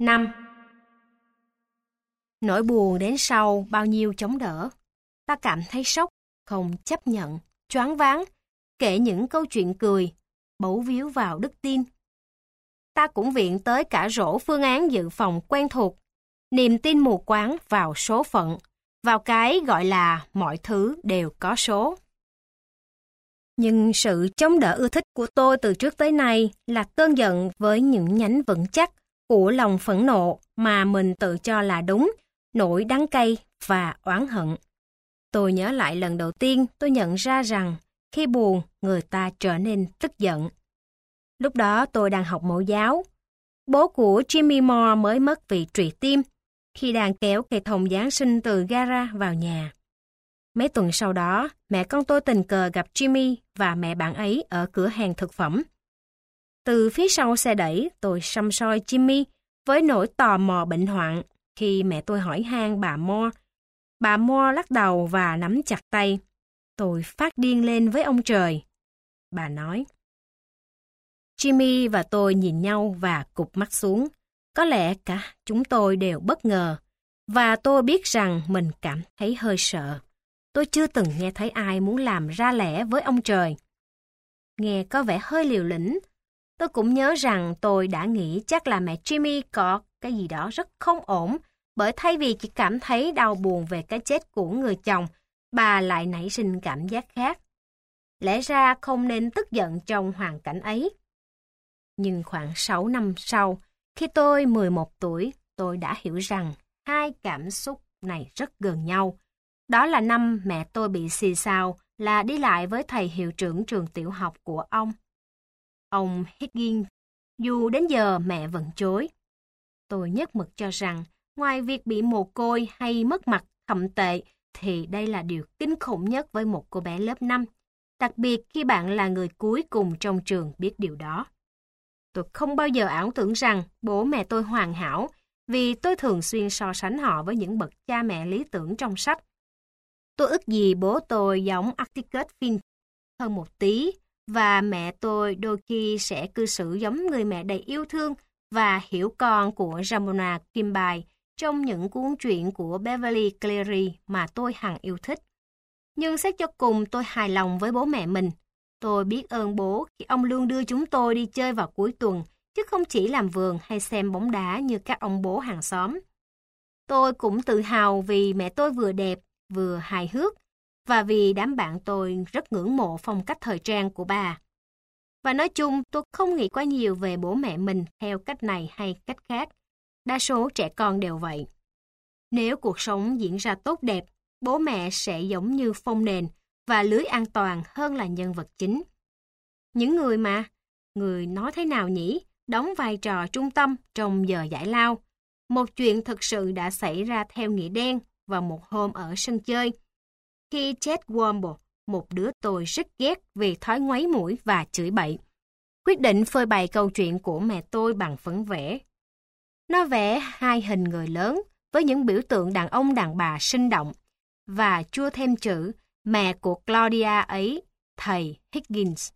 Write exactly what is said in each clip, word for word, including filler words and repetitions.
năm. Nỗi buồn đến sau bao nhiêu chống đỡ. Ta cảm thấy sốc, không chấp nhận, choáng váng, kể những câu chuyện cười, bấu víu vào đức tin. Ta cũng viện tới cả rổ phương án dự phòng quen thuộc, niềm tin mù quáng vào số phận, vào cái gọi là mọi thứ đều có số. Nhưng sự chống đỡ ưa thích của tôi từ trước tới nay là cơn giận với những nhánh vững chắc của lòng phẫn nộ mà mình tự cho là đúng, nỗi đắng cay và oán hận. Tôi nhớ lại lần đầu tiên tôi nhận ra rằng khi buồn người ta trở nên tức giận. Lúc đó tôi đang học mẫu giáo. Bố của Jimmy Moore mới mất vì trụy tim khi đang kéo cây thùng Giáng sinh từ gara vào nhà. Mấy tuần sau đó, mẹ con tôi tình cờ gặp Jimmy và mẹ bạn ấy ở cửa hàng thực phẩm. Từ phía sau xe đẩy, tôi săm soi Jimmy với nỗi tò mò bệnh hoạn khi mẹ tôi hỏi han bà Moore. Bà Moore lắc đầu và nắm chặt tay. Tôi phát điên lên với ông trời. Bà nói. Jimmy và tôi nhìn nhau và cụp mắt xuống. Có lẽ cả chúng tôi đều bất ngờ. Và tôi biết rằng mình cảm thấy hơi sợ. Tôi chưa từng nghe thấy ai muốn làm ra lẽ với ông trời. Nghe có vẻ hơi liều lĩnh. Tôi cũng nhớ rằng tôi đã nghĩ chắc là mẹ Jimmy có cái gì đó rất không ổn, bởi thay vì chỉ cảm thấy đau buồn về cái chết của người chồng, bà lại nảy sinh cảm giác khác. Lẽ ra không nên tức giận trong hoàn cảnh ấy. Nhưng khoảng sáu năm sau, khi tôi mười một tuổi, tôi đã hiểu rằng hai cảm xúc này rất gần nhau. Đó là năm mẹ tôi bị xì xào là đi lại với thầy hiệu trưởng trường tiểu học của ông. Ông Higgins, dù đến giờ mẹ vẫn chối. Tôi nhất mực cho rằng, ngoài việc bị mồ côi hay mất mặt thậm tệ, thì đây là điều kinh khủng nhất với một cô bé lớp năm, đặc biệt khi bạn là người cuối cùng trong trường biết điều đó. Tôi không bao giờ ảo tưởng rằng bố mẹ tôi hoàn hảo, vì tôi thường xuyên so sánh họ với những bậc cha mẹ lý tưởng trong sách. Tôi ước gì bố tôi giống Atticus Finch hơn một tí, và mẹ tôi đôi khi sẽ cư xử giống người mẹ đầy yêu thương và hiểu con của Ramona Kimball trong những cuốn truyện của Beverly Cleary mà tôi hằng yêu thích. Nhưng xét cho cùng tôi hài lòng với bố mẹ mình. Tôi biết ơn bố khi ông luôn đưa chúng tôi đi chơi vào cuối tuần, chứ không chỉ làm vườn hay xem bóng đá như các ông bố hàng xóm. Tôi cũng tự hào vì mẹ tôi vừa đẹp, vừa hài hước, và vì đám bạn tôi rất ngưỡng mộ phong cách thời trang của bà. Và nói chung, tôi không nghĩ quá nhiều về bố mẹ mình theo cách này hay cách khác. Đa số trẻ con đều vậy. Nếu cuộc sống diễn ra tốt đẹp, bố mẹ sẽ giống như phông nền và lưới an toàn hơn là nhân vật chính. Những người mà, người nói thế nào nhỉ, đóng vai trò trung tâm trong giờ giải lao. Một chuyện thực sự đã xảy ra theo nghĩa đen vào một hôm ở sân chơi. Khi Chet Womble, một đứa tôi rất ghét vì thói ngoáy mũi và chửi bậy, quyết định phơi bày câu chuyện của mẹ tôi bằng phấn vẽ. Nó vẽ hai hình người lớn với những biểu tượng đàn ông đàn bà sinh động và chua thêm chữ mẹ của Claudia ấy, thầy Higgins.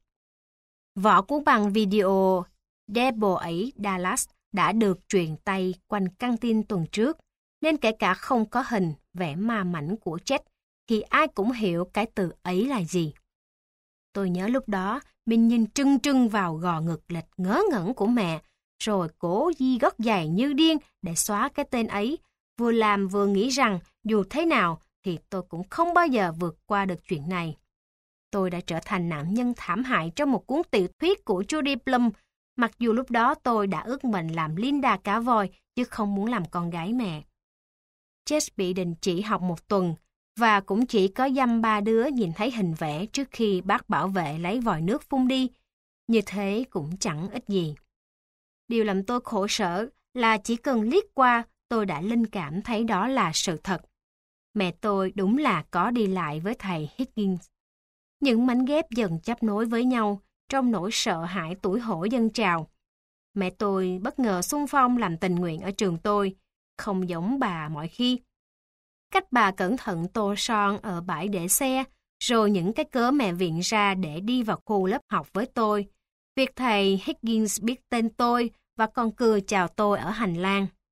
Vỏ cuốn băng video Devil ấy Dallas đã được truyền tay quanh căng tin tuần trước, nên kể cả không có hình vẽ ma mảnh của Chet thì ai cũng hiểu cái từ ấy là gì. Tôi nhớ lúc đó mình nhìn trưng trưng vào gò ngực lệch ngớ ngẩn của mẹ, rồi cố di gót giày như điên để xóa cái tên ấy, vừa làm vừa nghĩ rằng dù thế nào thì tôi cũng không bao giờ vượt qua được chuyện này. Tôi đã trở thành nạn nhân thảm hại trong một cuốn tiểu thuyết của Judy Blume, mặc dù lúc đó tôi đã ước mình làm Linda cá voi chứ không muốn làm con gái mẹ. Jess bị đình chỉ học một tuần, và cũng chỉ có dăm ba đứa nhìn thấy hình vẽ trước khi bác bảo vệ lấy vòi nước phun đi. Như thế cũng chẳng ích gì. Điều làm tôi khổ sở là chỉ cần liếc qua tôi đã linh cảm thấy đó là sự thật. Mẹ tôi đúng là có đi lại với thầy Higgins. Những mảnh ghép dần chấp nối với nhau trong nỗi sợ hãi tủi hổ dâng trào. Mẹ tôi bất ngờ xung phong làm tình nguyện ở trường tôi, không giống bà mọi khi. Cách bà cẩn thận tô son ở bãi để xe, rồi những cái cớ mẹ viện ra để đi vào khu lớp học với tôi. Việc thầy Higgins biết tên tôi và còn cười chào tôi ở hành lang.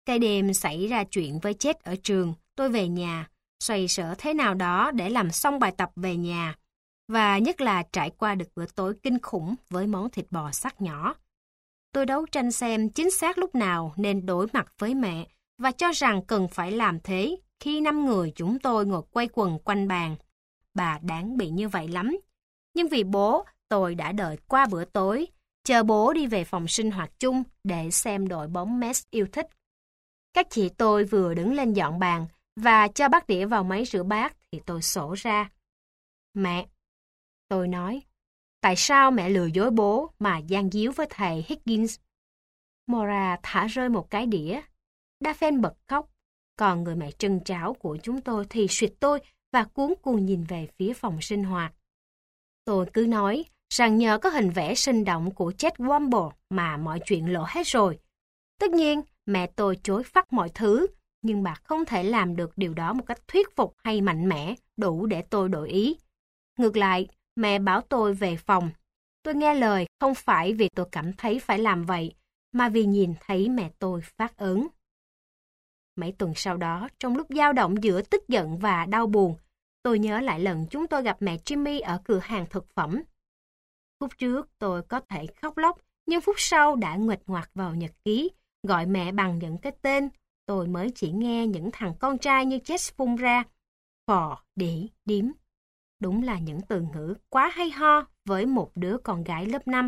Cái đêm xảy ra chuyện với Jet ở trường, tôi về nhà, xoay sở thế nào đó để làm xong bài tập về nhà. Và nhất là trải qua được bữa tối kinh khủng với món thịt bò sắc nhỏ. Tôi đấu tranh xem chính xác lúc nào nên đối mặt với mẹ và cho rằng cần phải làm thế khi năm người chúng tôi ngồi quay quần quanh bàn. Bà đáng bị như vậy lắm. Nhưng vì bố, tôi đã đợi qua bữa tối, chờ bố đi về phòng sinh hoạt chung để xem đội bóng Mets yêu thích. Các chị tôi vừa đứng lên dọn bàn và cho bát đĩa vào máy rửa bát thì tôi sổ ra. Mẹ, tôi nói, tại sao mẹ lừa dối bố mà gian díu với thầy Higgins? Mora thả rơi một cái đĩa. Daphne bật khóc, còn người mẹ trân tráo của chúng tôi thì suýt tôi và cuống cuồng nhìn về phía phòng sinh hoạt. Tôi cứ nói rằng nhờ có hình vẽ sinh động của Chet Womble mà mọi chuyện lộ hết rồi. Tất nhiên, mẹ tôi chối phắt mọi thứ, nhưng bà không thể làm được điều đó một cách thuyết phục hay mạnh mẽ đủ để tôi đổi ý. Ngược lại, mẹ bảo tôi về phòng. Tôi nghe lời không phải vì tôi cảm thấy phải làm vậy, mà vì nhìn thấy mẹ tôi phát ớn. Mấy tuần sau đó, trong lúc dao động giữa tức giận và đau buồn, tôi nhớ lại lần chúng tôi gặp mẹ Jimmy ở cửa hàng thực phẩm. Phút trước tôi có thể khóc lóc, nhưng phút sau đã nguệch ngoạc vào nhật ký, gọi mẹ bằng những cái tên tôi mới chỉ nghe những thằng con trai như Jess phun ra. Phò, đĩ, điếm. Đúng là những từ ngữ quá hay ho với một đứa con gái lớp năm.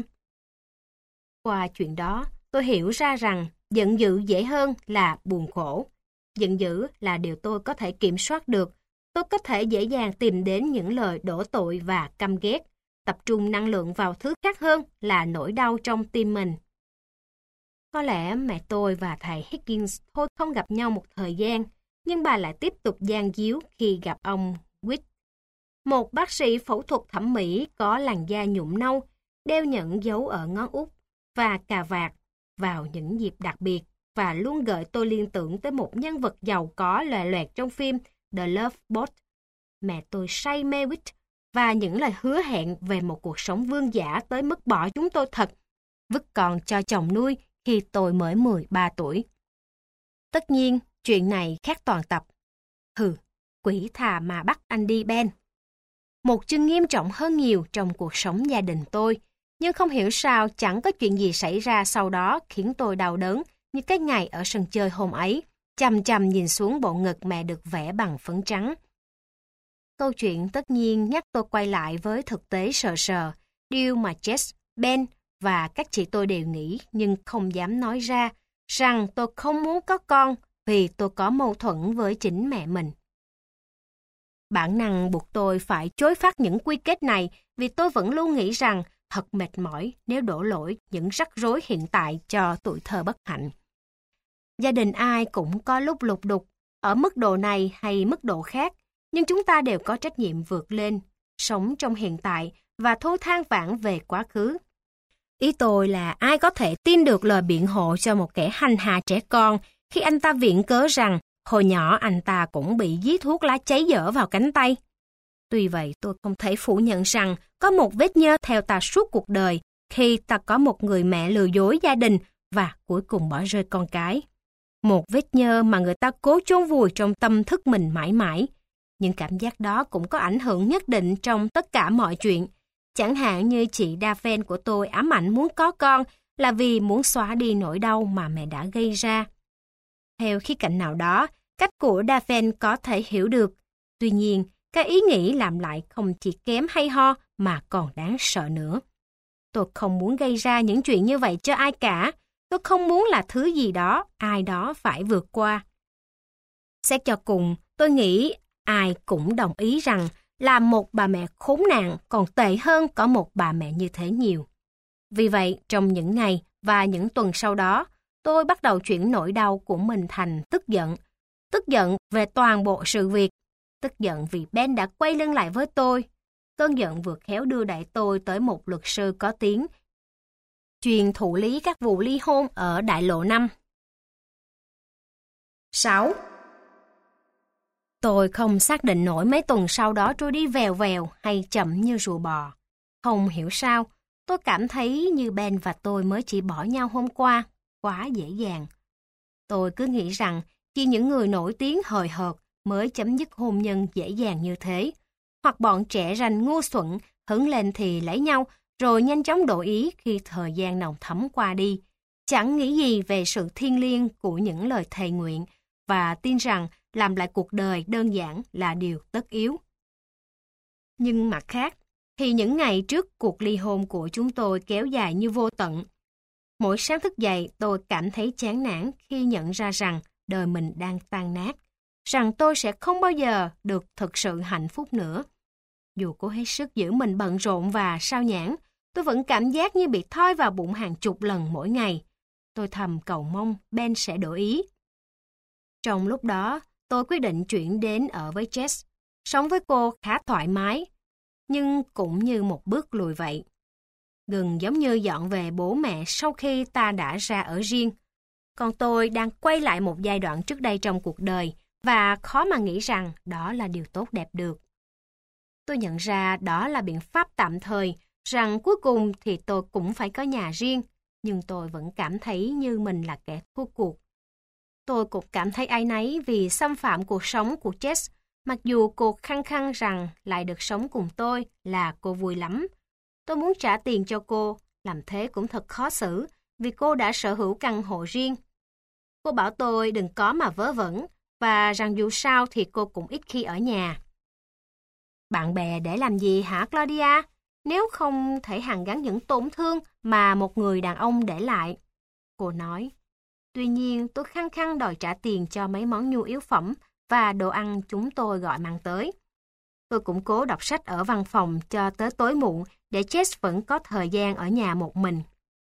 Qua chuyện đó, tôi hiểu ra rằng giận dữ dễ hơn là buồn khổ. Giận dữ là điều tôi có thể kiểm soát được. Tôi có thể dễ dàng tìm đến những lời đổ tội và căm ghét, tập trung năng lượng vào thứ khác hơn là nỗi đau trong tim mình. Có lẽ mẹ tôi và thầy Higgins thôi không gặp nhau một thời gian, nhưng bà lại tiếp tục gian díu khi gặp ông Witt, một bác sĩ phẫu thuật thẩm mỹ có làn da nhuộm nâu, đeo nhẫn dấu ở ngón út và cà vạt vào những dịp đặc biệt và luôn gợi tôi liên tưởng tới một nhân vật giàu có lòe loẹt trong phim The Love Boat. Mẹ tôi say mê Witt và những lời hứa hẹn về một cuộc sống vương dã tới mức bỏ chúng tôi thật, vứt con cho chồng nuôi khi tôi mới mười ba tuổi. Tất nhiên, chuyện này khác toàn tập. Hừ, quỷ thà mà bắt anh đi Ben. Một chương nghiêm trọng hơn nhiều trong cuộc sống gia đình tôi, nhưng không hiểu sao chẳng có chuyện gì xảy ra sau đó khiến tôi đau đớn như cái ngày ở sân chơi hôm ấy, chằm chằm nhìn xuống bộ ngực mẹ được vẽ bằng phấn trắng. Câu chuyện tất nhiên nhắc tôi quay lại với thực tế sờ sờ, điều mà Jess, Ben và các chị tôi đều nghĩ nhưng không dám nói ra, rằng tôi không muốn có con vì tôi có mâu thuẫn với chính mẹ mình. Bản năng buộc tôi phải chối phát những quy kết này vì tôi vẫn luôn nghĩ rằng thật mệt mỏi nếu đổ lỗi những rắc rối hiện tại cho tuổi thơ bất hạnh. Gia đình ai cũng có lúc lục đục, ở mức độ này hay mức độ khác, nhưng chúng ta đều có trách nhiệm vượt lên, sống trong hiện tại và thôi than vãn về quá khứ. Ý tôi là ai có thể tin được lời biện hộ cho một kẻ hành hạ trẻ con khi anh ta viện cớ rằng hồi nhỏ anh ta cũng bị dí thuốc lá cháy dở vào cánh tay. Tuy vậy tôi không thể phủ nhận rằng có một vết nhơ theo ta suốt cuộc đời khi ta có một người mẹ lừa dối gia đình và cuối cùng bỏ rơi con cái. Một vết nhơ mà người ta cố chôn vùi trong tâm thức mình mãi mãi. Nhưng cảm giác đó cũng có ảnh hưởng nhất định trong tất cả mọi chuyện. Chẳng hạn như chị Daphne của tôi ám ảnh muốn có con là vì muốn xóa đi nỗi đau mà mẹ đã gây ra. Theo khía cạnh nào đó, cách của Daphne có thể hiểu được. Tuy nhiên, cái ý nghĩ làm lại không chỉ kém hay ho mà còn đáng sợ nữa. Tôi không muốn gây ra những chuyện như vậy cho ai cả. Tôi không muốn là thứ gì đó ai đó phải vượt qua. Xét cho cùng, tôi nghĩ ai cũng đồng ý rằng là một bà mẹ khốn nạn còn tệ hơn có một bà mẹ như thế nhiều. Vì vậy, trong những ngày và những tuần sau đó, tôi bắt đầu chuyển nỗi đau của mình thành tức giận. Tức giận về toàn bộ sự việc. Tức giận vì Ben đã quay lưng lại với tôi. Cơn giận vừa khéo đưa đẩy tôi tới một luật sư có tiếng, chuyên thụ lý các vụ ly hôn ở đại lộ năm. sáu. Tôi không xác định nổi mấy tuần sau đó trôi đi vèo vèo hay chậm như rùa bò. Không hiểu sao, tôi cảm thấy như Ben và tôi mới chỉ bỏ nhau hôm qua, quá dễ dàng. Tôi cứ nghĩ rằng chỉ những người nổi tiếng hời hợt mới chấm dứt hôn nhân dễ dàng như thế. Hoặc bọn trẻ ranh ngu xuẩn, hứng lên thì lấy nhau, rồi nhanh chóng đổi ý khi thời gian nồng thấm qua đi. Chẳng nghĩ gì về sự thiêng liêng của những lời thề nguyện, và tin rằng làm lại cuộc đời đơn giản là điều tất yếu. Nhưng mặt khác, thì những ngày trước cuộc ly hôn của chúng tôi kéo dài như vô tận. Mỗi sáng thức dậy tôi cảm thấy chán nản khi nhận ra rằng đời mình đang tan nát, rằng tôi sẽ không bao giờ được thực sự hạnh phúc nữa. Dù cố hết sức giữ mình bận rộn và sao nhãng, tôi vẫn cảm giác như bị thoi vào bụng hàng chục lần mỗi ngày. Tôi thầm cầu mong Ben sẽ đổi ý. Trong lúc đó, tôi quyết định chuyển đến ở với Jess. Sống với cô khá thoải mái, nhưng cũng như một bước lùi vậy. Gần giống như dọn về bố mẹ sau khi ta đã ra ở riêng. Còn tôi đang quay lại một giai đoạn trước đây trong cuộc đời, và khó mà nghĩ rằng đó là điều tốt đẹp được. Tôi nhận ra đó là biện pháp tạm thời, rằng cuối cùng thì tôi cũng phải có nhà riêng, nhưng tôi vẫn cảm thấy như mình là kẻ thua cuộc. Tôi cũng cảm thấy áy náy vì xâm phạm cuộc sống của Jess, mặc dù cô khăng khăng rằng lại được sống cùng tôi là cô vui lắm. Tôi muốn trả tiền cho cô, làm thế cũng thật khó xử vì cô đã sở hữu căn hộ riêng. Cô bảo tôi đừng có mà vớ vẩn và rằng dù sao thì cô cũng ít khi ở nhà. Bạn bè để làm gì hả Claudia? Nếu không thể hàn gắn những tổn thương mà một người đàn ông để lại. Cô nói. Tuy nhiên tôi khăng khăng đòi trả tiền cho mấy món nhu yếu phẩm và đồ ăn chúng tôi gọi mang tới. Tôi cũng cố đọc sách ở văn phòng cho tới tối muộn để Jess vẫn có thời gian ở nhà một mình.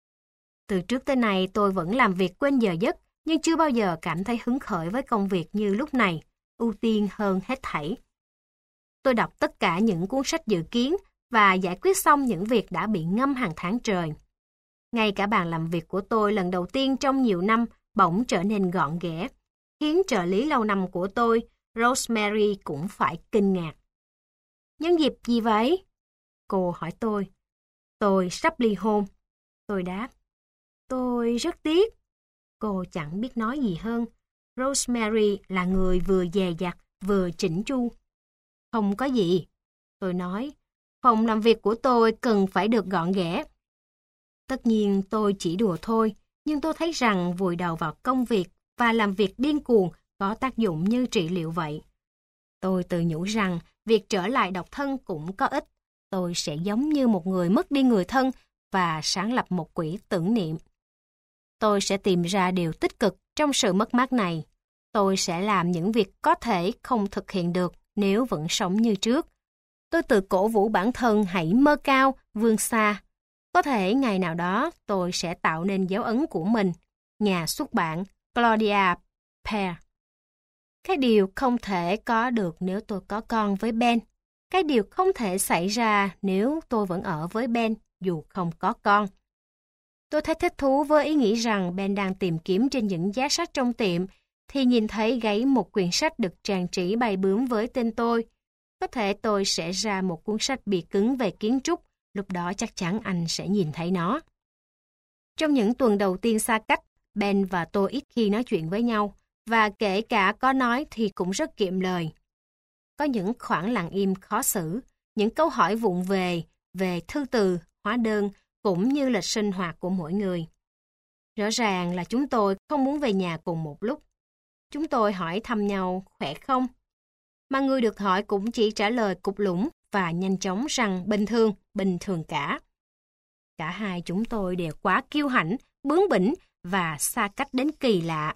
Từ trước tới nay tôi vẫn làm việc quên giờ giấc, nhưng chưa bao giờ cảm thấy hứng khởi với công việc như lúc này, ưu tiên hơn hết thảy. Tôi đọc tất cả những cuốn sách dự kiến và giải quyết xong những việc đã bị ngâm hàng tháng trời. Ngay cả bàn làm việc của tôi lần đầu tiên trong nhiều năm bỗng trở nên gọn ghẽ, khiến trợ lý lâu năm của tôi, Rosemary, cũng phải kinh ngạc. Nhân dịp gì vậy? Cô hỏi tôi. Tôi sắp ly hôn. Tôi đáp. Tôi rất tiếc. Cô chẳng biết nói gì hơn. Rosemary là người vừa dè dặt, vừa chỉnh chu. Không có gì. Tôi nói, phòng làm việc của tôi cần phải được gọn ghẽ. Tất nhiên tôi chỉ đùa thôi, nhưng tôi thấy rằng vùi đầu vào công việc và làm việc điên cuồng có tác dụng như trị liệu vậy. Tôi tự nhủ rằng việc trở lại độc thân cũng có ích. Tôi sẽ giống như một người mất đi người thân và sáng lập một quỹ tưởng niệm. Tôi sẽ tìm ra điều tích cực trong sự mất mát này. Tôi sẽ làm những việc có thể không thực hiện được nếu vẫn sống như trước. Tôi tự cổ vũ bản thân hãy mơ cao, vươn xa. Có thể ngày nào đó tôi sẽ tạo nên dấu ấn của mình. Nhà xuất bản Claudia Pear. Cái điều không thể có được nếu tôi có con với Ben. Cái điều không thể xảy ra nếu tôi vẫn ở với Ben dù không có con. Tôi thấy thích thú với ý nghĩ rằng Ben đang tìm kiếm trên những giá sách trong tiệm thì nhìn thấy gáy một quyển sách được trang trí bay bướm với tên tôi. Có thể tôi sẽ ra một cuốn sách bìa cứng về kiến trúc, lúc đó chắc chắn anh sẽ nhìn thấy nó. Trong những tuần đầu tiên xa cách, Ben và tôi ít khi nói chuyện với nhau, và kể cả có nói thì cũng rất kiệm lời. Có những khoảng lặng im khó xử, những câu hỏi vụng về, về thư từ, hóa đơn, cũng như lịch sinh hoạt của mỗi người. Rõ ràng là chúng tôi không muốn về nhà cùng một lúc. Chúng tôi hỏi thăm nhau khỏe không? Mà người được hỏi cũng chỉ trả lời cục lũng và nhanh chóng rằng bình thường, bình thường cả. Cả hai chúng tôi đều quá kiêu hãnh, bướng bỉnh và xa cách đến kỳ lạ.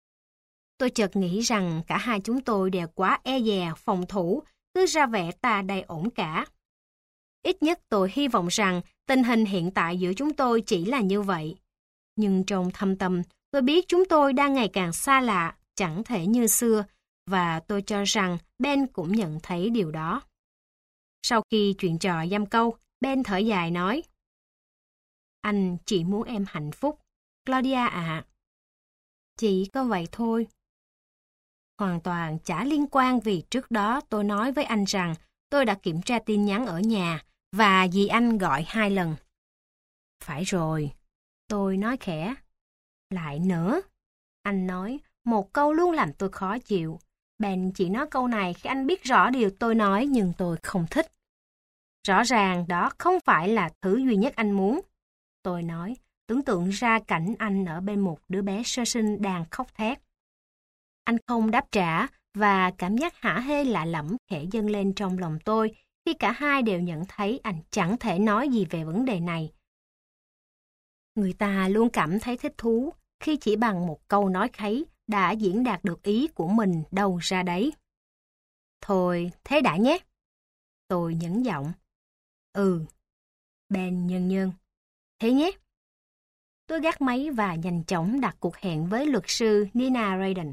Tôi chợt nghĩ rằng cả hai chúng tôi đều quá e dè, phòng thủ, cứ ra vẻ ta đây ổn cả. Ít nhất tôi hy vọng rằng tình hình hiện tại giữa chúng tôi chỉ là như vậy. Nhưng trong thâm tâm, tôi biết chúng tôi đang ngày càng xa lạ, chẳng thể như xưa, và tôi cho rằng Ben cũng nhận thấy điều đó. Sau khi chuyện trò dăm câu, Ben thở dài nói, anh chỉ muốn em hạnh phúc, Claudia ạ. Chỉ có vậy thôi. Hoàn toàn chả liên quan vì trước đó tôi nói với anh rằng tôi đã kiểm tra tin nhắn ở nhà và dì anh gọi hai lần. Phải rồi, tôi nói khẽ. Lại nữa. Anh nói, một câu luôn làm tôi khó chịu. Ben chỉ nói câu này khi anh biết rõ điều tôi nói nhưng tôi không thích. Rõ ràng đó không phải là thứ duy nhất anh muốn. Tôi nói, tưởng tượng ra cảnh anh ở bên một đứa bé sơ sinh đang khóc thét. Anh không đáp trả và cảm giác hả hê lạ lẫm khẽ dâng lên trong lòng tôi khi cả hai đều nhận thấy anh chẳng thể nói gì về vấn đề này. Người ta luôn cảm thấy thích thú khi chỉ bằng một câu nói kháy đã diễn đạt được ý của mình đâu ra đấy. Thôi, thế đã nhé. Tôi nhấn giọng. Ừ. Ben nhân nhân. Thế nhé. Tôi gác máy và nhanh chóng đặt cuộc hẹn với luật sư Nina Raiden.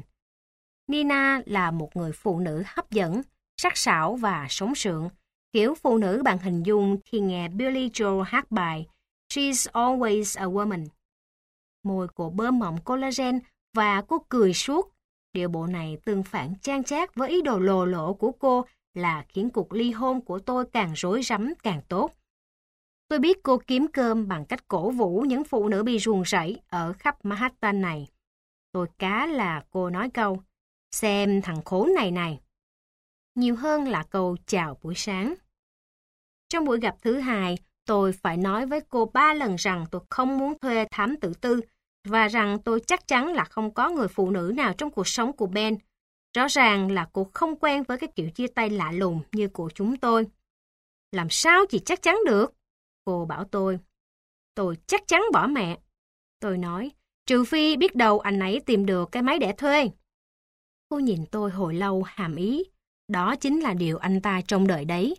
Nina là một người phụ nữ hấp dẫn, sắc sảo và sống sượng, kiểu phụ nữ bạn hình dung khi nghe Billy Joel hát bài She's Always a Woman. Môi cô bơm mọng collagen và cô cười suốt. Điệu bộ này tương phản chan chát với ý đồ lồ lỗ của cô là khiến cuộc ly hôn của tôi càng rối rắm càng tốt. Tôi biết cô kiếm cơm bằng cách cổ vũ những phụ nữ bị ruồng rẫy ở khắp Manhattan này. Tôi cá là cô nói câu, xem thằng khốn này này. Nhiều hơn là câu chào buổi sáng. Trong buổi gặp thứ hai, tôi phải nói với cô ba lần rằng tôi không muốn thuê thám tử tư và rằng tôi chắc chắn là không có người phụ nữ nào trong cuộc sống của Ben. Rõ ràng là cô không quen với cái kiểu chia tay lạ lùng như của chúng tôi. Làm sao chị chắc chắn được? Cô bảo tôi. Tôi chắc chắn bỏ mẹ. Tôi nói, trừ phi biết đâu anh ấy tìm được cái máy để thuê. Cô nhìn tôi hồi lâu hàm ý. Đó chính là điều anh ta trông đợi đấy.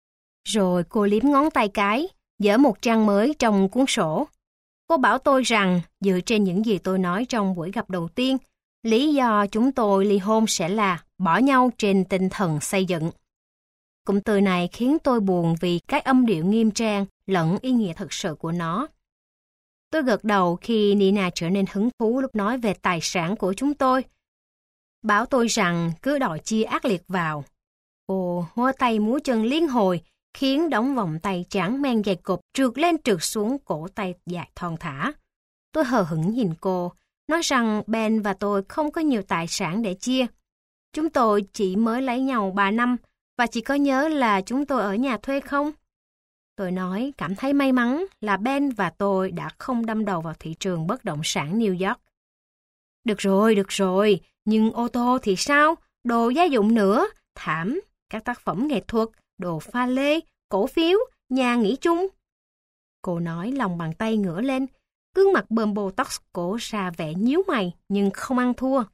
Rồi cô liếm ngón tay cái, dở một trang mới trong cuốn sổ. Cô bảo tôi rằng, dựa trên những gì tôi nói trong buổi gặp đầu tiên, lý do chúng tôi ly hôn sẽ là bỏ nhau trên tinh thần xây dựng. Cụm từ này khiến tôi buồn vì cái âm điệu nghiêm trang lẫn ý nghĩa thực sự của nó. Tôi gật đầu khi Nina trở nên hứng thú lúc nói về tài sản của chúng tôi. Bảo tôi rằng cứ đòi chia ác liệt vào. Cô hoa tay múa chân liên hồi, khiến đống vòng tay trắng men dày cộp trượt lên trượt xuống cổ tay dài thon thả. Tôi hờ hững nhìn cô, nói rằng Ben và tôi không có nhiều tài sản để chia. Chúng tôi chỉ mới lấy nhau ba năm, và chị có nhớ là chúng tôi ở nhà thuê không? Tôi nói cảm thấy may mắn là Ben và tôi đã không đâm đầu vào thị trường bất động sản New York. Được rồi, được rồi, nhưng ô tô thì sao? Đồ gia dụng nữa, thảm, các tác phẩm nghệ thuật, đồ pha lê, cổ phiếu, nhà nghỉ chung. Cô nói lòng bàn tay ngửa lên, gương mặt bơm botox cổ ra vẻ nhíu mày nhưng không ăn thua.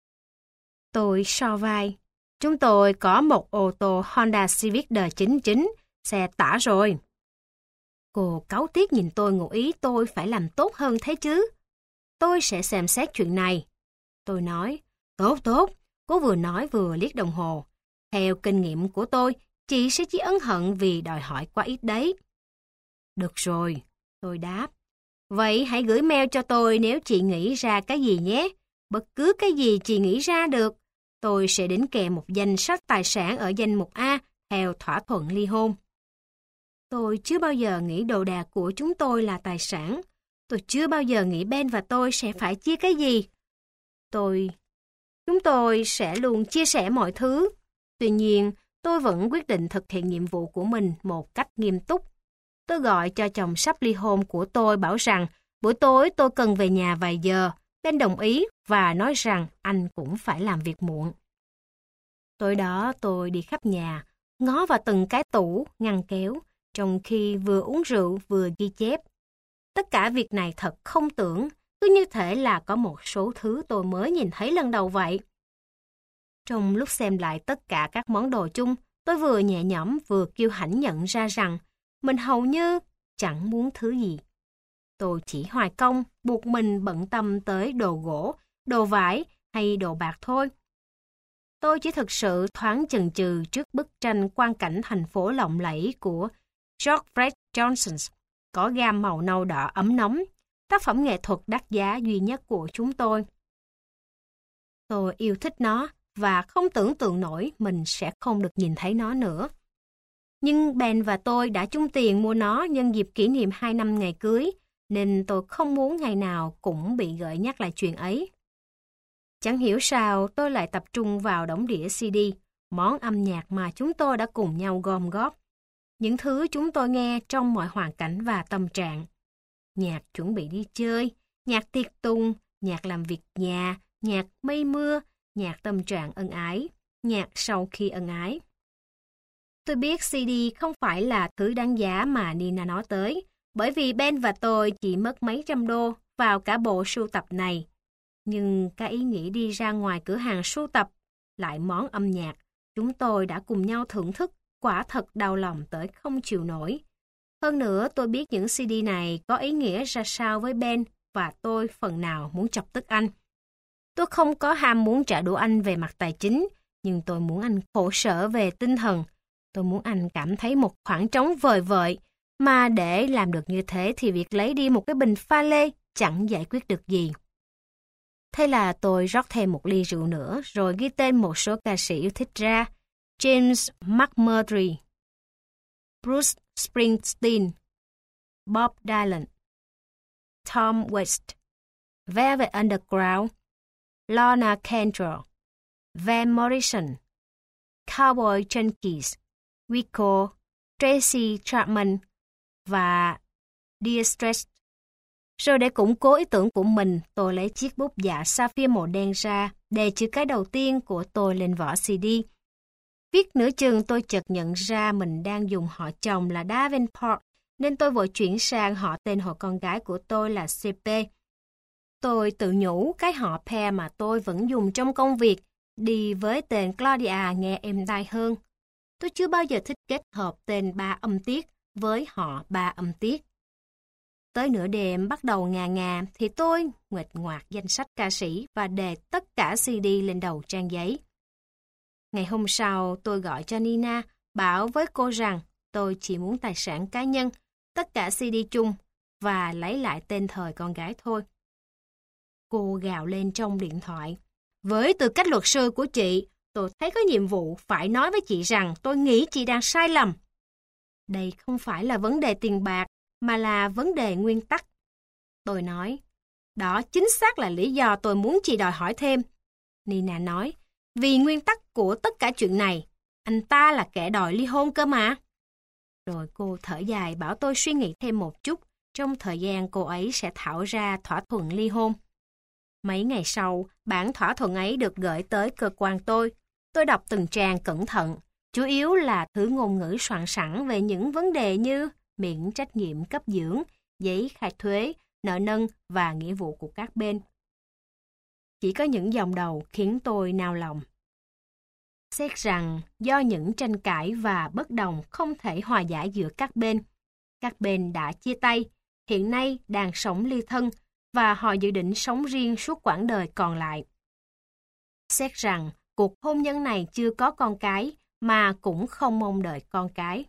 Tôi so vai. Chúng tôi có một ô tô Honda Civic đời chín chín, xe tả rồi. Cô cáu tiếc nhìn tôi ngụ ý tôi phải làm tốt hơn thế chứ. Tôi sẽ xem xét chuyện này. Tôi nói, tốt tốt, cô vừa nói vừa liếc đồng hồ. Theo kinh nghiệm của tôi, chị sẽ chỉ ân hận vì đòi hỏi quá ít đấy. Được rồi, tôi đáp. Vậy hãy gửi mail cho tôi nếu chị nghĩ ra cái gì nhé. Bất cứ cái gì chị nghĩ ra được. Tôi sẽ đính kèm một danh sách tài sản ở danh mục A theo thỏa thuận ly hôn. Tôi chưa bao giờ nghĩ đồ đạc của chúng tôi là tài sản. Tôi chưa bao giờ nghĩ Ben và tôi sẽ phải chia cái gì. Tôi... Chúng tôi sẽ luôn chia sẻ mọi thứ. Tuy nhiên, tôi vẫn quyết định thực hiện nhiệm vụ của mình một cách nghiêm túc. Tôi gọi cho chồng sắp ly hôn của tôi bảo rằng buổi tối tôi cần về nhà vài giờ. Ben đồng ý và nói rằng anh cũng phải làm việc muộn. Tối đó tôi đi khắp nhà, ngó vào từng cái tủ, ngăn kéo, trong khi vừa uống rượu vừa ghi chép. Tất cả việc này thật không tưởng, cứ như thể là có một số thứ tôi mới nhìn thấy lần đầu vậy. Trong lúc xem lại tất cả các món đồ chung, tôi vừa nhẹ nhõm vừa kiêu hãnh nhận ra rằng mình hầu như chẳng muốn thứ gì. Tôi chỉ hoài công buộc mình bận tâm tới đồ gỗ, đồ vải hay đồ bạc thôi. Tôi chỉ thực sự thoáng chần chừ trước bức tranh quang cảnh thành phố lộng lẫy của George Fred Johnson, có gam màu nâu đỏ ấm nóng, tác phẩm nghệ thuật đắt giá duy nhất của chúng tôi. Tôi yêu thích nó và không tưởng tượng nổi mình sẽ không được nhìn thấy nó nữa. Nhưng Ben và tôi đã chung tiền mua nó nhân dịp kỷ niệm hai năm ngày cưới, nên tôi không muốn ngày nào cũng bị gợi nhắc lại chuyện ấy. Chẳng hiểu sao tôi lại tập trung vào đống đĩa xê đê, món âm nhạc mà chúng tôi đã cùng nhau gom góp. Những thứ chúng tôi nghe trong mọi hoàn cảnh và tâm trạng. Nhạc chuẩn bị đi chơi, nhạc tiệc tùng, nhạc làm việc nhà, nhạc mây mưa, nhạc tâm trạng ân ái, nhạc sau khi ân ái. Tôi biết xê đê không phải là thứ đáng giá mà Nina nói tới, bởi vì Ben và tôi chỉ mất mấy trăm đô vào cả bộ sưu tập này. Nhưng cái ý nghĩ đi ra ngoài cửa hàng sưu tập, lại món âm nhạc, chúng tôi đã cùng nhau thưởng thức, quả thật đau lòng tới không chịu nổi. Hơn nữa tôi biết những xê đê này có ý nghĩa ra sao với Ben và tôi phần nào muốn chọc tức anh. Tôi không có ham muốn trả đũa anh về mặt tài chính, nhưng tôi muốn anh khổ sở về tinh thần. Tôi muốn anh cảm thấy một khoảng trống vời vợi, mà để làm được như thế thì việc lấy đi một cái bình pha lê chẳng giải quyết được gì. Thế là tôi rót thêm một ly rượu nữa, rồi ghi tên một số ca sĩ yêu thích ra: James McMurtry, Bruce Springsteen, Bob Dylan, Tom Waits, Velvet Underground, Lorna Kendall, Van Morrison, Cowboy Junkies, Wilco, Tracy Chapman và Dire Straits. Rồi để củng cố ý tưởng của mình, tôi lấy chiếc bút dạ sapphire màu đen ra, đề chữ cái đầu tiên của tôi lên vỏ xê đê. Viết nửa chừng tôi chợt nhận ra mình đang dùng họ chồng là Davenport, nên tôi vội chuyển sang họ tên họ con gái của tôi là xê pê. Tôi tự nhủ cái họ Pear mà tôi vẫn dùng trong công việc, đi với tên Claudia nghe êm tai hơn. Tôi chưa bao giờ thích kết hợp tên ba âm tiết với họ ba âm tiết. Tới nửa đêm bắt đầu ngà ngà thì tôi nguệch ngoạc danh sách ca sĩ và đề tất cả xê đê lên đầu trang giấy. Ngày hôm sau tôi gọi cho Nina, bảo với cô rằng tôi chỉ muốn tài sản cá nhân, tất cả xê đê chung và lấy lại tên thời con gái thôi. Cô gào lên trong điện thoại: với tư cách luật sư của chị, tôi thấy có nhiệm vụ phải nói với chị rằng tôi nghĩ chị đang sai lầm. Đây không phải là vấn đề tiền bạc, mà là vấn đề nguyên tắc. Tôi nói, đó chính xác là lý do tôi muốn chị đòi hỏi thêm. Nina nói, vì nguyên tắc của tất cả chuyện này, anh ta là kẻ đòi ly hôn cơ mà. Rồi cô thở dài bảo tôi suy nghĩ thêm một chút, trong thời gian cô ấy sẽ thảo ra thỏa thuận ly hôn. Mấy ngày sau, bản thỏa thuận ấy được gửi tới cơ quan tôi. Tôi đọc từng trang cẩn thận, chủ yếu là thứ ngôn ngữ soạn sẵn về những vấn đề như miễn trách nhiệm cấp dưỡng, giấy khai thuế, nợ nần và nghĩa vụ của các bên. Chỉ có những dòng đầu khiến tôi nao lòng. Xét rằng do những tranh cãi và bất đồng không thể hòa giải giữa các bên, các bên đã chia tay, hiện nay đang sống ly thân và họ dự định sống riêng suốt quãng đời còn lại. Xét rằng cuộc hôn nhân này chưa có con cái mà cũng không mong đợi con cái.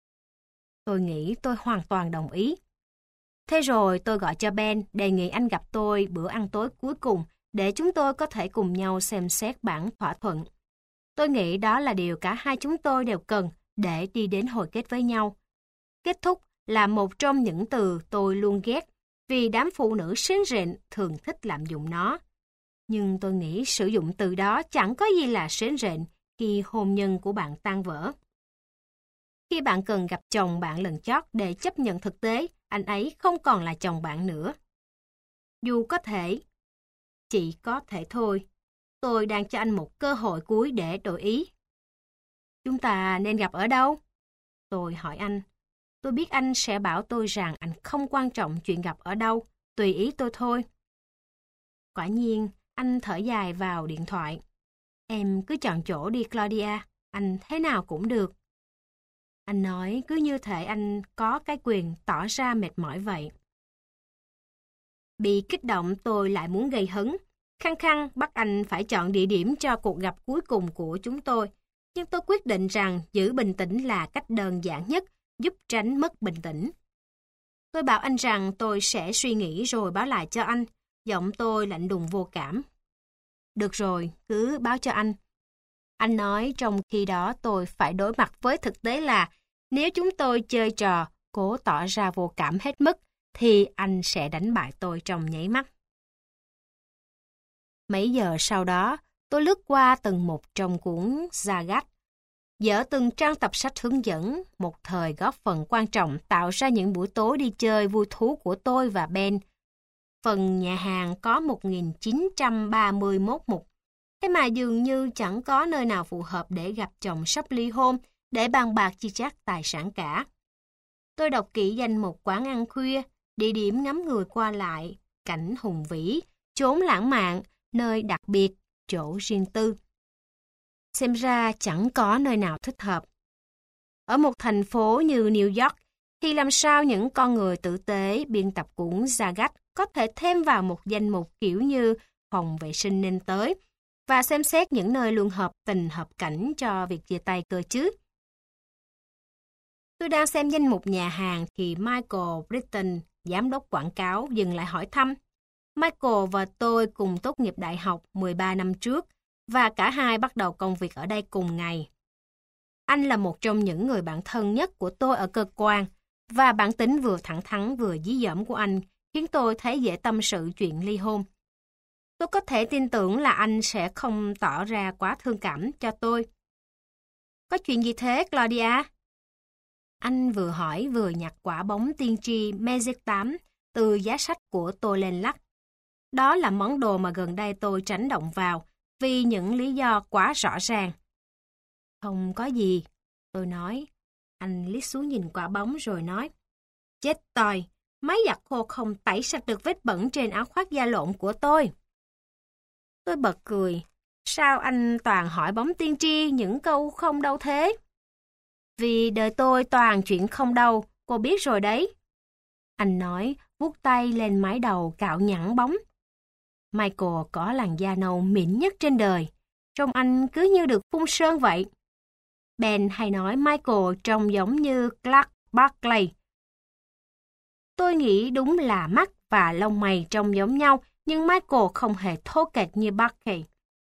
Tôi nghĩ tôi hoàn toàn đồng ý. Thế rồi tôi gọi cho Ben đề nghị anh gặp tôi bữa ăn tối cuối cùng để chúng tôi có thể cùng nhau xem xét bản thỏa thuận. Tôi nghĩ đó là điều cả hai chúng tôi đều cần để đi đến hồi kết với nhau. Kết thúc là một trong những từ tôi luôn ghét vì đám phụ nữ sến rện thường thích lạm dụng nó. Nhưng tôi nghĩ sử dụng từ đó chẳng có gì là sến rện khi hôn nhân của bạn tan vỡ. Khi bạn cần gặp chồng bạn lần chót để chấp nhận thực tế, anh ấy không còn là chồng bạn nữa. Dù có thể, chỉ có thể thôi, tôi đang cho anh một cơ hội cuối để đổi ý. Chúng ta nên gặp ở đâu? Tôi hỏi anh. Tôi biết anh sẽ bảo tôi rằng anh không quan trọng chuyện gặp ở đâu, tùy ý tôi thôi. Quả nhiên, anh thở dài vào điện thoại. Em cứ chọn chỗ đi Claudia, anh thế nào cũng được. Anh nói cứ như thể anh có cái quyền tỏ ra mệt mỏi vậy. Bị kích động tôi lại muốn gây hấn, khăng khăng bắt anh phải chọn địa điểm cho cuộc gặp cuối cùng của chúng tôi. Nhưng tôi quyết định rằng giữ bình tĩnh là cách đơn giản nhất, giúp tránh mất bình tĩnh. Tôi bảo anh rằng tôi sẽ suy nghĩ rồi báo lại cho anh, giọng tôi lạnh lùng vô cảm. Được rồi, cứ báo cho anh. Anh nói trong khi đó tôi phải đối mặt với thực tế là nếu chúng tôi chơi trò cố tỏ ra vô cảm hết mức thì anh sẽ đánh bại tôi trong nháy mắt. Mấy giờ sau đó, tôi lướt qua từng một trong cuốn Zagat, dở từng trang tập sách hướng dẫn, một thời góp phần quan trọng tạo ra những buổi tối đi chơi vui thú của tôi và Ben. Phần nhà hàng có một nghìn chín trăm ba mươi mốt mục, thế mà dường như chẳng có nơi nào phù hợp để gặp chồng sắp ly hôn, để bàn bạc chia chác tài sản cả. Tôi đọc kỹ danh mục quán ăn khuya, địa điểm ngắm người qua lại, cảnh hùng vĩ, chốn lãng mạn, nơi đặc biệt, chỗ riêng tư. Xem ra chẳng có nơi nào thích hợp. Ở một thành phố như New York, thì làm sao những con người tử tế biên tập cuốn Zagat có thể thêm vào một danh mục kiểu như phòng vệ sinh nên tới, và xem xét những nơi luôn hợp tình hợp cảnh cho việc chia tay cơ chứ. Tôi đang xem danh mục nhà hàng thì Michael Britton, giám đốc quảng cáo, dừng lại hỏi thăm. Michael và tôi cùng tốt nghiệp đại học mười ba năm trước, và cả hai bắt đầu công việc ở đây cùng ngày. Anh là một trong những người bạn thân nhất của tôi ở cơ quan, và bản tính vừa thẳng thắn vừa dí dỏm của anh khiến tôi thấy dễ tâm sự chuyện ly hôn. Tôi có thể tin tưởng là anh sẽ không tỏ ra quá thương cảm cho tôi. Có chuyện gì thế, Claudia? Anh vừa hỏi vừa nhặt quả bóng tiên tri Magic tám từ giá sách của tôi lên lắc. Đó là món đồ mà gần đây tôi tránh động vào vì những lý do quá rõ ràng. Không có gì, tôi nói. Anh liếc xuống nhìn quả bóng rồi nói. Chết tòi, máy giặt khô không tẩy sạch được vết bẩn trên áo khoác da lộn của tôi. Tôi bật cười. Sao anh toàn hỏi bóng tiên tri những câu không đâu thế? Vì đời tôi toàn chuyện không đâu, cô biết rồi đấy. Anh nói, vuốt tay lên mái đầu cạo nhẵn bóng. Michael có làn da nâu mịn nhất trên đời. Trông anh cứ như được phun sơn vậy. Ben hay nói Michael trông giống như Clark Barkley. Tôi nghĩ đúng là mắt và lông mày trông giống nhau, nhưng Michael không hề thô kệch như Barkley.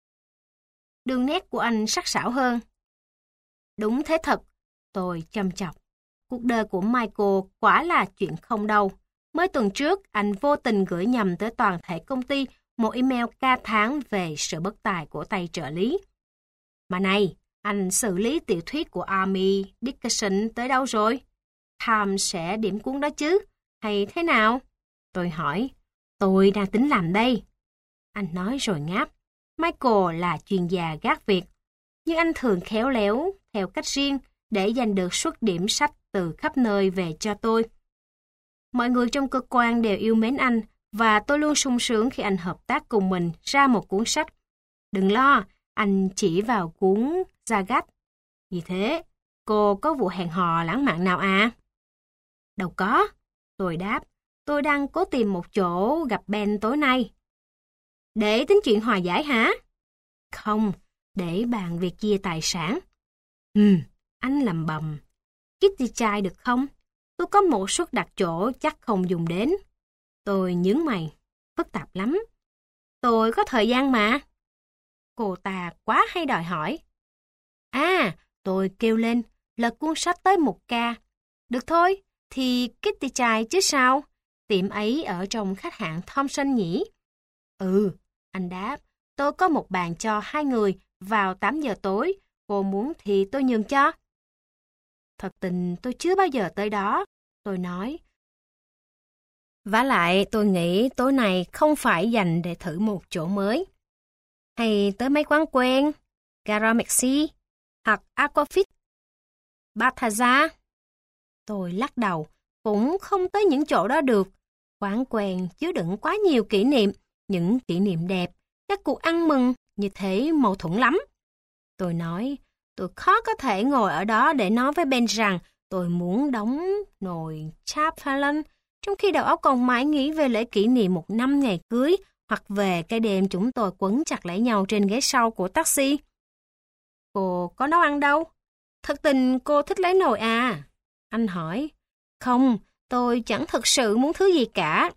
Đường nét của anh sắc sảo hơn. Đúng thế thật, tôi châm chọc. Cuộc đời của Michael quả là chuyện không đâu. Mới tuần trước, anh vô tình gửi nhầm tới toàn thể công ty một email ca thán về sự bất tài của tay trợ lý. Mà này, anh xử lý tiểu thuyết của Amy Dickinson tới đâu rồi? Tham sẽ điểm cuốn đó chứ? Hay thế nào? Tôi hỏi. Tôi đang tính làm đây. Anh nói rồi ngáp. Michael là chuyên gia gác việc, nhưng anh thường khéo léo, theo cách riêng, để giành được suất điểm sách từ khắp nơi về cho tôi. Mọi người trong cơ quan đều yêu mến anh, và tôi luôn sung sướng khi anh hợp tác cùng mình ra một cuốn sách. Đừng lo, anh chỉ vào cuốn Zagat. Vì thế, cô có vụ hẹn hò lãng mạn nào à? Đâu có, tôi đáp. Tôi đang cố tìm một chỗ gặp Ben tối nay. Để tính chuyện hòa giải hả? Không, để bàn việc chia tài sản. Ừ, anh lầm bầm. Kitty trai được không? Tôi có một suất đặt chỗ chắc không dùng đến. Tôi nhướng mày, phức tạp lắm. Tôi có thời gian mà. Cô ta quá hay đòi hỏi. À, tôi kêu lên, lật cuốn sách tới một ca. Được thôi, thì Kitty trai chứ sao? Tiệm ấy ở trong khách hàng Thompson nhỉ? Ừ, anh đáp, tôi có một bàn cho hai người vào tám giờ tối. Cô muốn thì tôi nhường cho. Thật tình tôi chưa bao giờ tới đó, tôi nói. Vả lại tôi nghĩ tối nay không phải dành để thử một chỗ mới. Hay tới mấy quán quen, Gara Maxi hoặc Aquafit, Balthazar. Tôi lắc đầu, cũng không tới những chỗ đó được. Quán quen chứa đựng quá nhiều kỷ niệm, những kỷ niệm đẹp, các cuộc ăn mừng, như thế mâu thuẫn lắm. Tôi nói, tôi khó có thể ngồi ở đó để nói với Ben rằng tôi muốn đóng nồi chapelin, trong khi đầu óc còn mãi nghĩ về lễ kỷ niệm một năm ngày cưới, hoặc về cái đêm chúng tôi quấn chặt lấy nhau trên ghế sau của taxi. Cô có nấu ăn đâu? Thật tình cô thích lấy nồi à? Anh hỏi. Không, tôi chẳng thực sự muốn thứ gì cả.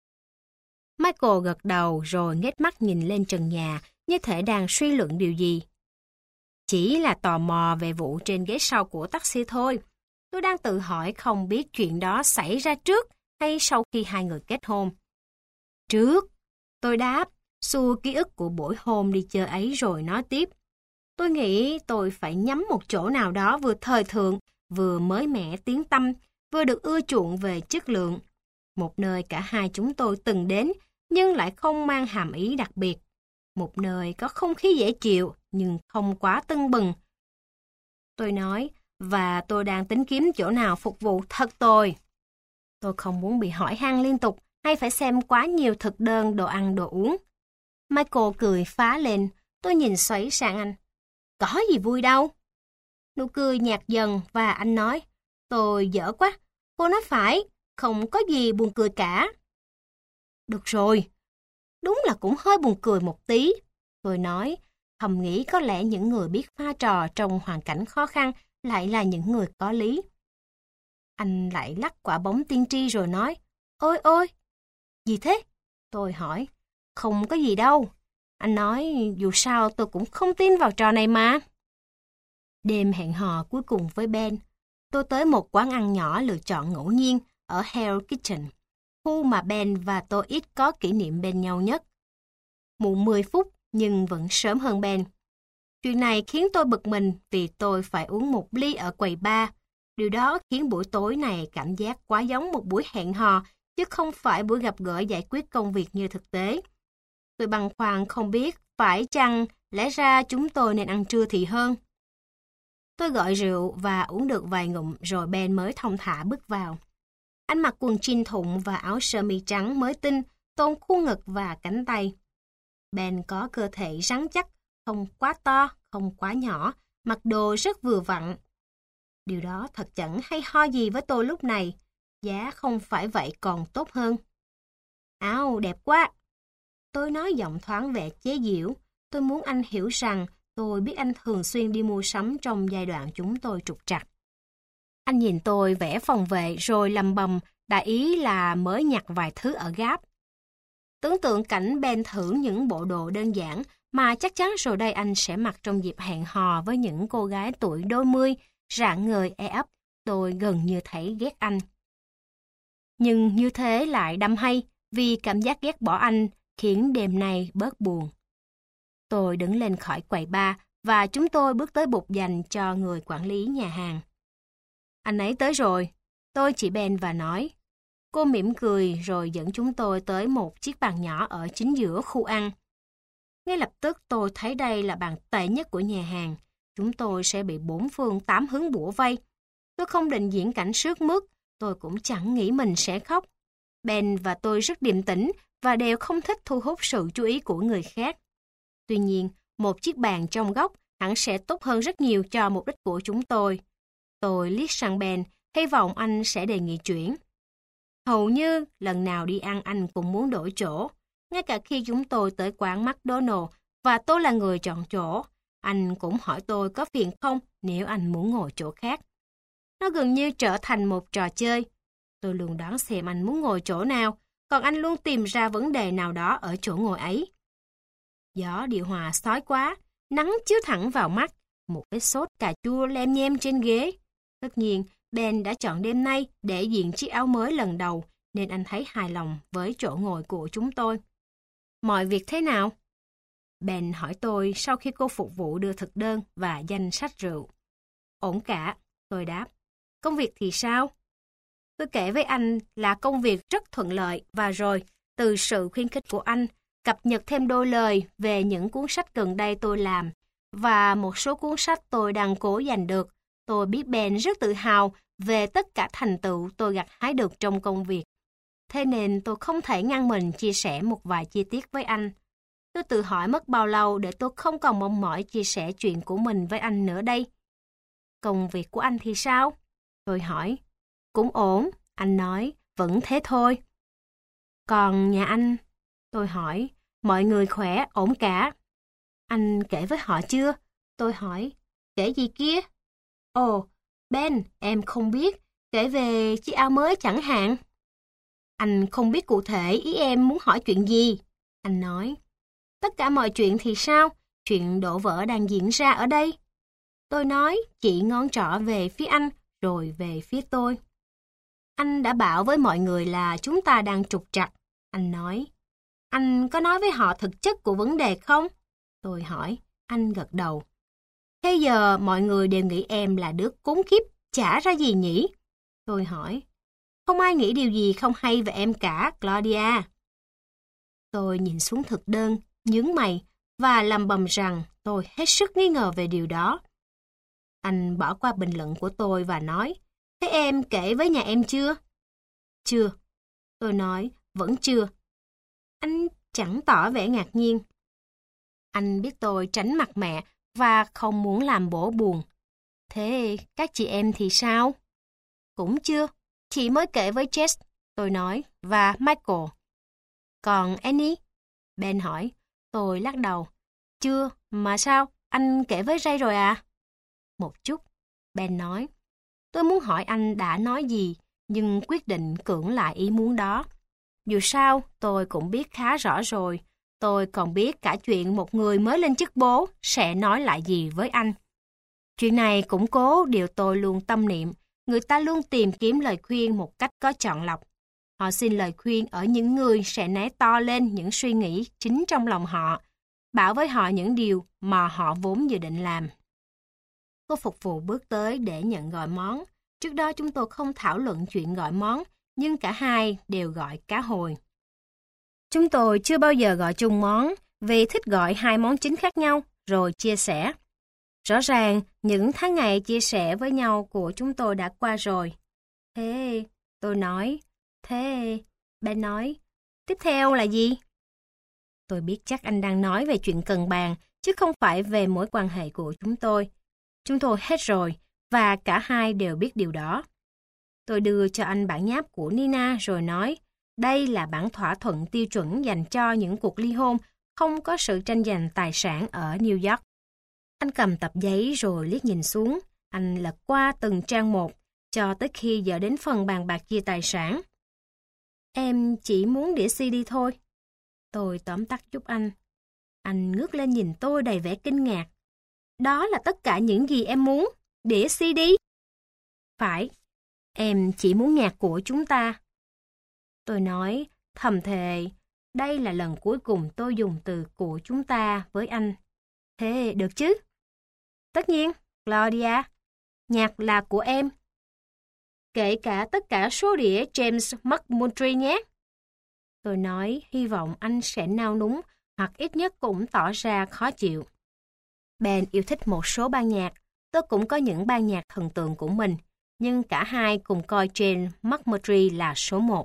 Michael gật đầu rồi nghếch mắt nhìn lên trần nhà, như thể đang suy luận điều gì. Chỉ là tò mò về vụ trên ghế sau của taxi thôi. Tôi đang tự hỏi không biết chuyện đó xảy ra trước hay sau khi hai người kết hôn. Trước, tôi đáp, xua ký ức của buổi hôm đi chơi ấy rồi nói tiếp. Tôi nghĩ tôi phải nhắm một chỗ nào đó vừa thời thượng, vừa mới mẻ tiếng tăm, vừa được ưa chuộng về chất lượng. Một nơi cả hai chúng tôi từng đến, nhưng lại không mang hàm ý đặc biệt. Một nơi có không khí dễ chịu, nhưng không quá tưng bừng. Tôi nói, và tôi đang tính kiếm chỗ nào phục vụ thật tồi. Tôi không muốn bị hỏi han liên tục, hay phải xem quá nhiều thực đơn đồ ăn đồ uống. Michael cười phá lên, tôi nhìn xoáy sang anh. Có gì vui đâu. Nụ cười nhạt dần và anh nói, tôi dở quá. Cô nói phải, không có gì buồn cười cả. Được rồi, đúng là cũng hơi buồn cười một tí. Tôi nói, thầm nghĩ có lẽ những người biết pha trò trong hoàn cảnh khó khăn lại là những người có lý. Anh lại lắc quả bóng tiên tri rồi nói, ôi ôi, gì thế? Tôi hỏi, không có gì đâu. Anh nói, dù sao tôi cũng không tin vào trò này mà. Đêm hẹn hò cuối cùng với Ben, tôi tới một quán ăn nhỏ lựa chọn ngẫu nhiên ở Hell's Kitchen, khu mà Ben và tôi ít có kỷ niệm bên nhau nhất. Muộn mười phút nhưng vẫn sớm hơn Ben. Chuyện này khiến tôi bực mình vì tôi phải uống một ly ở quầy bar. Điều đó khiến buổi tối này cảm giác quá giống một buổi hẹn hò chứ không phải buổi gặp gỡ giải quyết công việc như thực tế. Tôi băn khoăn không biết phải chăng lẽ ra chúng tôi nên ăn trưa thì hơn. Tôi gọi rượu và uống được vài ngụm rồi Ben mới thong thả bước vào. Anh mặc quần jean thụng và áo sơ mi trắng mới tinh, tôn khuôn ngực và cánh tay. Ben có cơ thể rắn chắc, không quá to, không quá nhỏ, mặc đồ rất vừa vặn. Điều đó thật chẳng hay ho gì với tôi lúc này, giá không phải vậy còn tốt hơn. Áo đẹp quá. Tôi nói giọng thoáng vẻ chế giễu, tôi muốn anh hiểu rằng tôi biết anh thường xuyên đi mua sắm trong giai đoạn chúng tôi trục trặc. Anh nhìn tôi vẽ phòng vệ rồi lầm bầm, đại ý là mới nhặt vài thứ ở Gap. Tưởng tượng cảnh Ben thử những bộ đồ đơn giản mà chắc chắn rồi đây anh sẽ mặc trong dịp hẹn hò với những cô gái tuổi đôi mươi, rạng ngời e ấp, tôi gần như thấy ghét anh. Nhưng như thế lại đâm hay, vì cảm giác ghét bỏ anh khiến đêm nay bớt buồn. Tôi đứng lên khỏi quầy bar và chúng tôi bước tới bục dành cho người quản lý nhà hàng. Anh ấy tới rồi, tôi chỉ Ben và nói. Cô mỉm cười rồi dẫn chúng tôi tới một chiếc bàn nhỏ ở chính giữa khu ăn. Ngay lập tức tôi thấy đây là bàn tệ nhất của nhà hàng. Chúng tôi sẽ bị bốn phương tám hướng bủa vây. Tôi không định diễn cảnh sướt mướt, tôi cũng chẳng nghĩ mình sẽ khóc. Ben và tôi rất điềm tĩnh và đều không thích thu hút sự chú ý của người khác. Tuy nhiên, một chiếc bàn trong góc hẳn sẽ tốt hơn rất nhiều cho mục đích của chúng tôi. Tôi liếc sang Ben, hy vọng anh sẽ đề nghị chuyển. Hầu như lần nào đi ăn anh cũng muốn đổi chỗ. Ngay cả khi chúng tôi tới quán McDonald's và tôi là người chọn chỗ, anh cũng hỏi tôi có phiền không nếu anh muốn ngồi chỗ khác. Nó gần như trở thành một trò chơi. Tôi luôn đoán xem anh muốn ngồi chỗ nào, còn anh luôn tìm ra vấn đề nào đó ở chỗ ngồi ấy. Gió điều hòa sói quá, nắng chiếu thẳng vào mắt, một vết sốt cà chua lem nhem trên ghế. Tất nhiên, Ben đã chọn đêm nay để diện chiếc áo mới lần đầu, nên anh thấy hài lòng với chỗ ngồi của chúng tôi. Mọi việc thế nào? Ben hỏi tôi sau khi cô phục vụ đưa thực đơn và danh sách rượu. Ổn cả, tôi đáp. Công việc thì sao? Tôi kể với anh là công việc rất thuận lợi và rồi, từ sự khuyến khích của anh, cập nhật thêm đôi lời về những cuốn sách gần đây tôi làm và một số cuốn sách tôi đang cố giành được. Tôi biết Ben rất tự hào về tất cả thành tựu tôi gặt hái được trong công việc. Thế nên tôi không thể ngăn mình chia sẻ một vài chi tiết với anh. Tôi tự hỏi mất bao lâu để tôi không còn mong mỏi chia sẻ chuyện của mình với anh nữa đây. Công việc của anh thì sao? Tôi hỏi. Cũng ổn, anh nói, vẫn thế thôi. Còn nhà anh? Tôi hỏi, mọi người khỏe, ổn cả. Anh kể với họ chưa? Tôi hỏi, kể gì kia? Ồ, Ben, em không biết, kể về chiếc áo mới chẳng hạn. Anh không biết cụ thể ý em muốn hỏi chuyện gì. Anh nói, tất cả mọi chuyện thì sao? Chuyện đổ vỡ đang diễn ra ở đây. Tôi nói, chỉ ngón trỏ về phía anh, rồi về phía tôi. Anh đã bảo với mọi người là chúng ta đang trục trặc. Anh nói, Anh có nói với họ thực chất của vấn đề không? Tôi hỏi. Anh gật đầu. Thế giờ mọi người đều nghĩ em là đứa khốn kiếp, chả ra gì nhỉ? Tôi hỏi. Không ai nghĩ điều gì không hay về em cả, Claudia. Tôi nhìn xuống thực đơn, nhướng mày và lầm bầm rằng tôi hết sức nghi ngờ về điều đó. Anh bỏ qua bình luận của tôi và nói, thế em kể với nhà em chưa? Chưa. Tôi nói, vẫn chưa. Anh chẳng tỏ vẻ ngạc nhiên. Anh biết tôi tránh mặt mẹ và không muốn làm bố buồn. Thế các chị em thì sao? Cũng chưa. Chị mới kể với Jess, tôi nói, và Michael. Còn Annie? Ben hỏi. Tôi lắc đầu. Chưa, mà sao? Anh kể với Ray rồi à? Một chút. Ben nói. Tôi muốn hỏi anh đã nói gì, nhưng quyết định cưỡng lại ý muốn đó. Dù sao, tôi cũng biết khá rõ rồi. Tôi còn biết cả chuyện một người mới lên chức bố sẽ nói lại gì với anh. Chuyện này củng cố điều tôi luôn tâm niệm. Người ta luôn tìm kiếm lời khuyên một cách có chọn lọc. Họ xin lời khuyên ở những người sẽ ném to lên những suy nghĩ chính trong lòng họ, bảo với họ những điều mà họ vốn dự định làm. Cô phục vụ bước tới để nhận gọi món. Trước đó chúng tôi không thảo luận chuyện gọi món, nhưng cả hai đều gọi cá hồi. Chúng tôi chưa bao giờ gọi chung món, vì thích gọi hai món chính khác nhau, rồi chia sẻ. Rõ ràng, những tháng ngày chia sẻ với nhau của chúng tôi đã qua rồi. Thế, tôi nói, thế, Ben nói, tiếp theo là gì? Tôi biết chắc anh đang nói về chuyện cần bàn, chứ không phải về mối quan hệ của chúng tôi. Chúng tôi hết rồi, và cả hai đều biết điều đó. Tôi đưa cho anh bản nháp của Nina rồi nói, đây là bản thỏa thuận tiêu chuẩn dành cho những cuộc ly hôn không có sự tranh giành tài sản ở New York. Anh cầm tập giấy rồi liếc nhìn xuống, anh lật qua từng trang một, cho tới khi giờ đến phần bàn bạc chia tài sản. Em chỉ muốn đĩa xê đê thôi. Tôi tóm tắt giúp anh. Anh ngước lên nhìn tôi đầy vẻ kinh ngạc. Đó là tất cả những gì em muốn, đĩa xê đê? Phải, em chỉ muốn nhạc của chúng ta. Tôi nói, thầm thề, đây là lần cuối cùng tôi dùng từ của chúng ta với anh. Thế được chứ? Tất nhiên, Claudia, nhạc là của em. Kể cả tất cả số đĩa James McMurtry nhé. Tôi nói, hy vọng anh sẽ nao núng, hoặc ít nhất cũng tỏ ra khó chịu. Ben yêu thích một số ban nhạc, tôi cũng có những ban nhạc thần tượng của mình, nhưng cả hai cùng coi James McMurtry là số một.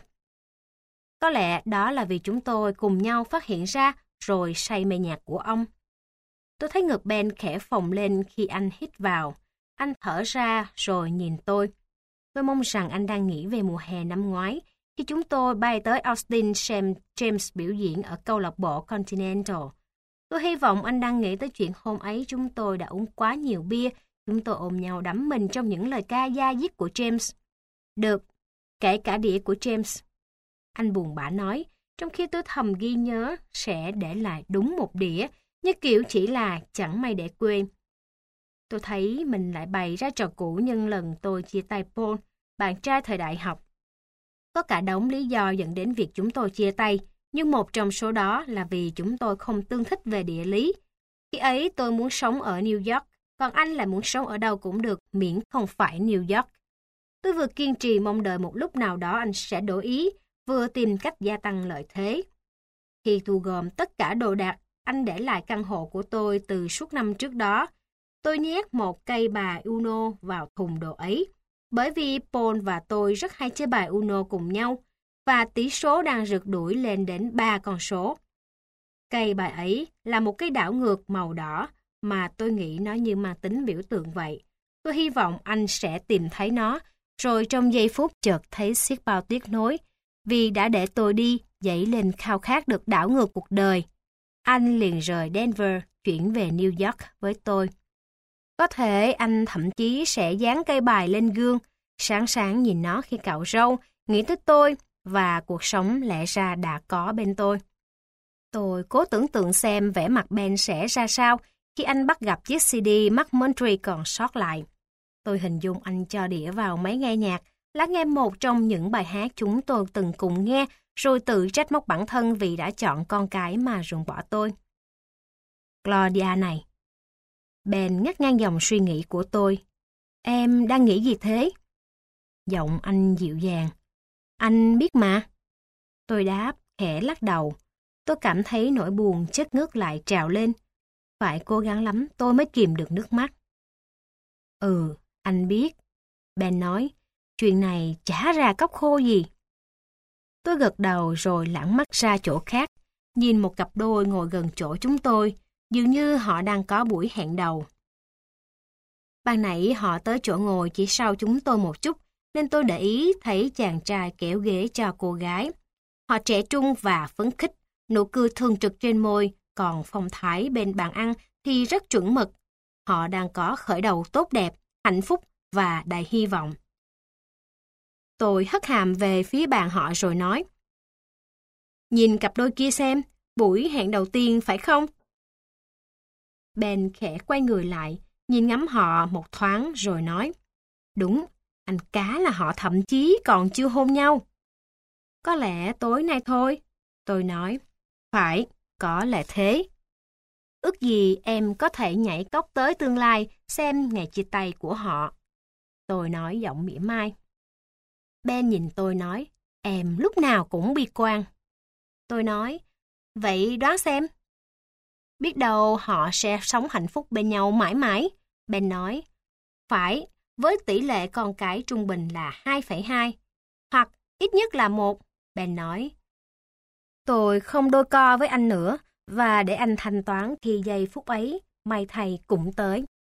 Có lẽ đó là vì chúng tôi cùng nhau phát hiện ra rồi say mê nhạc của ông. Tôi thấy ngực Ben khẽ phồng lên khi anh hít vào. Anh thở ra rồi nhìn tôi. Tôi mong rằng anh đang nghĩ về mùa hè năm ngoái, khi chúng tôi bay tới Austin xem James biểu diễn ở câu lạc bộ Continental. Tôi hy vọng anh đang nghĩ tới chuyện hôm ấy chúng tôi đã uống quá nhiều bia, chúng tôi ôm nhau đắm mình trong những lời ca da diết của James. Được, kể cả đĩa của James. Anh buồn bã nói, trong khi tôi thầm ghi nhớ sẽ để lại đúng một đĩa, như kiểu chỉ là chẳng may để quên. Tôi thấy mình lại bày ra trò cũ nhân lần tôi chia tay Paul, bạn trai thời đại học. Có cả đống lý do dẫn đến việc chúng tôi chia tay, nhưng một trong số đó là vì chúng tôi không tương thích về địa lý. Khi ấy tôi muốn sống ở New York, còn anh lại muốn sống ở đâu cũng được, miễn không phải New York. Tôi vừa kiên trì mong đợi một lúc nào đó anh sẽ đổi ý, vừa tìm cách gia tăng lợi thế. Khi thu gom tất cả đồ đạc, anh để lại căn hộ của tôi từ suốt năm trước đó. Tôi nhét một cây bài Uno vào thùng đồ ấy, bởi vì Paul và tôi rất hay chơi bài Uno cùng nhau, và tỷ số đang rượt đuổi lên đến ba con số. Cây bài ấy là một cái đảo ngược màu đỏ mà tôi nghĩ nó như mang tính biểu tượng vậy. Tôi hy vọng anh sẽ tìm thấy nó, rồi trong giây phút chợt thấy xiết bao tiếc nối, vì đã để tôi đi, dậy lên khao khát được đảo ngược cuộc đời. Anh liền rời Denver, chuyển về New York với tôi. Có thể anh thậm chí sẽ dán cây bài lên gương, sáng sáng nhìn nó khi cạo râu, nghĩ tới tôi và cuộc sống lẽ ra đã có bên tôi. Tôi cố tưởng tượng xem vẻ mặt Ben sẽ ra sao khi anh bắt gặp chiếc xê đê McMurtry còn sót lại. Tôi hình dung anh cho đĩa vào máy nghe nhạc lắng nghe một trong những bài hát chúng tôi từng cùng nghe, rồi tự trách móc bản thân vì đã chọn con cái mà ruồng bỏ tôi. Claudia này. Ben ngắt ngang dòng suy nghĩ của tôi. Em đang nghĩ gì thế? Giọng anh dịu dàng. Anh biết mà. Tôi đáp, khẽ lắc đầu. Tôi cảm thấy nỗi buồn chất ngất lại trào lên. Phải cố gắng lắm tôi mới kìm được nước mắt. Ừ, anh biết. Ben nói, chuyện này chả ra cốc khô gì. Tôi gật đầu rồi lãng mắt ra chỗ khác, nhìn một cặp đôi ngồi gần chỗ chúng tôi, dường như họ đang có buổi hẹn đầu. Ban nãy họ tới chỗ ngồi chỉ sau chúng tôi một chút, nên tôi để ý thấy chàng trai kéo ghế cho cô gái. Họ trẻ trung và phấn khích, nụ cười thường trực trên môi, còn phong thái bên bàn ăn thì rất chuẩn mực. Họ đang có khởi đầu tốt đẹp, hạnh phúc và đầy hy vọng. Tôi hất hàm về phía bàn họ rồi nói. Nhìn cặp đôi kia xem, buổi hẹn đầu tiên phải không? Ben khẽ quay người lại, nhìn ngắm họ một thoáng rồi nói. Đúng, anh cá là họ thậm chí còn chưa hôn nhau. Có lẽ tối nay thôi, tôi nói. Phải, có lẽ thế. Ước gì em có thể nhảy cóc tới tương lai xem ngày chia tay của họ. Tôi nói giọng mỉa mai. Ben nhìn tôi nói, em lúc nào cũng bi quan. Tôi nói, vậy đoán xem. Biết đâu họ sẽ sống hạnh phúc bên nhau mãi mãi. Ben nói, phải, với tỷ lệ con cái trung bình là hai phẩy hai, hoặc ít nhất là một. Ben nói, tôi không đôi co với anh nữa, và để anh thanh toán khi giây phút ấy, may thầy cũng tới.